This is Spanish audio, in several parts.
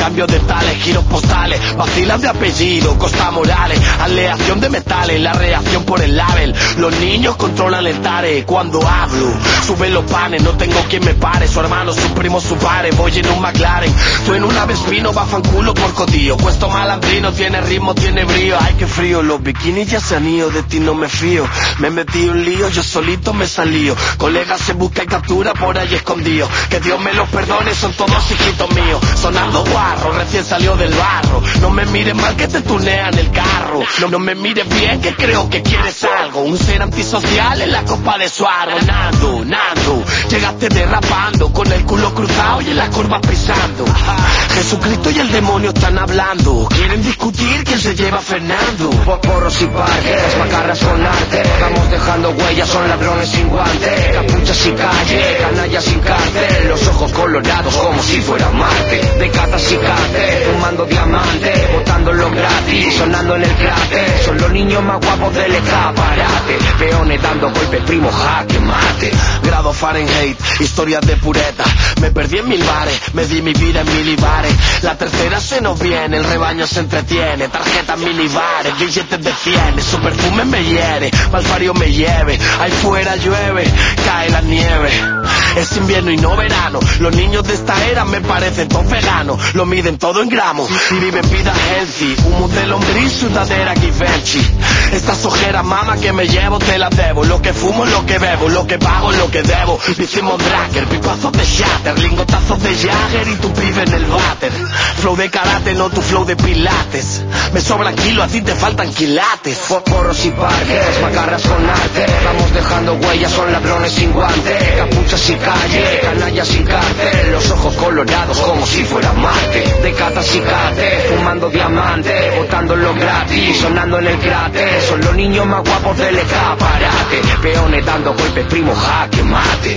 cambio de tales, giros postales, vacilan de apellido, Costa Morales, aleación de metales, la reacción por el label. Los niños controlan el tare, cuando hablo, suben los panes, no tengo quien me pare, su hermano, su primo, su padre, voy en un McLaren, tú en una Vespino, va fanculo por codillo, puesto malandrino, tiene ritmo, tiene brío, ay que frío, los bikinis ya se han ido, de ti no me fío, me metí un lío, yo solito me salío, colegas se busca y captura por ahí escondido, que Dios me los perdone, son todos hijitos míos, sonando guarro, recién salió del barro, no me mires mal que te tunean el carro, no me mires bien que creo que quieres algo, un ser antisocial en la copa de su árbol, Nando, llegaste derrapando, con el culo cruzado y en la curva pisando, Jesucristo y el demonio están hablando, quieren discutir quién se lleva a Fernando, porros y parques, macarras con arte, vamos dejando huellas, son ladrones sin guante, capuchas y calle, canallas sin cárcel, los ojos colorados como si fuera Marte, de catas y cártel, fumando diamante, botándolo gratis, sonando en el cráter, son los niños más guapos del escaparate, peones dando golpes, primo, jaque mate. Grado Fahrenheit, historias de pureta, me perdí en 1000 bares, me di mi vida en milibares, la tercera se nos viene, el rebaño se entretiene, tarjetas minibares, billetes de 100, su perfume me hiere, malfario me lleve, ahí fuera llueve, cae la nieve, es invierno y no verano, los niños de esta era me parecen todos veganos, lo miden todo en gramos, y viven vida healthy, humus de lombriz, sudadera Givenchy, estas ojeras mama que me llevo te las debo, lo que fumo, lo que bebo, lo que pago, lo que debo, hicimos dragger, pipazos de shatter, lingotazos de Jagger y tu pibe en el váter, flow de karate, no tu flow de pilates, me sobran kilos, a ti te faltan quilates, porros y parques, macarras con arte, vamos dejando huellas, son ladrones sin guante, capuchas y calle, canallas sin cárcel, los ojos colorados como si fuera Marte, de catas y cártel, fumando diamante, botándolo gratis, sonando en el cráter, son los niños más guapos del escaparate, peones dando golpes, primo, jaque mate.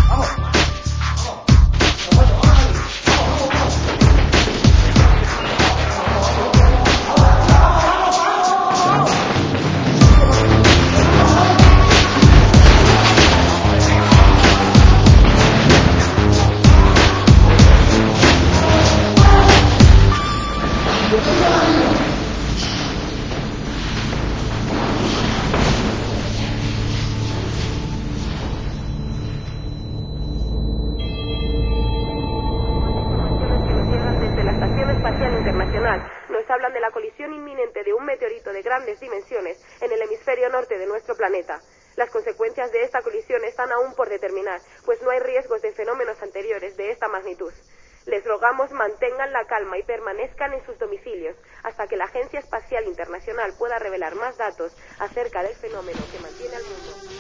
Nos hablan de la colisión inminente de un meteorito de grandes dimensiones en el hemisferio norte de nuestro planeta. Las consecuencias de esta colisión están aún por determinar, pues no hay riesgos de fenómenos anteriores de esta magnitud. Les rogamos mantengan la calma y permanezcan en sus domicilios hasta que la Agencia Espacial Internacional pueda revelar más datos acerca del fenómeno que mantiene al mundo.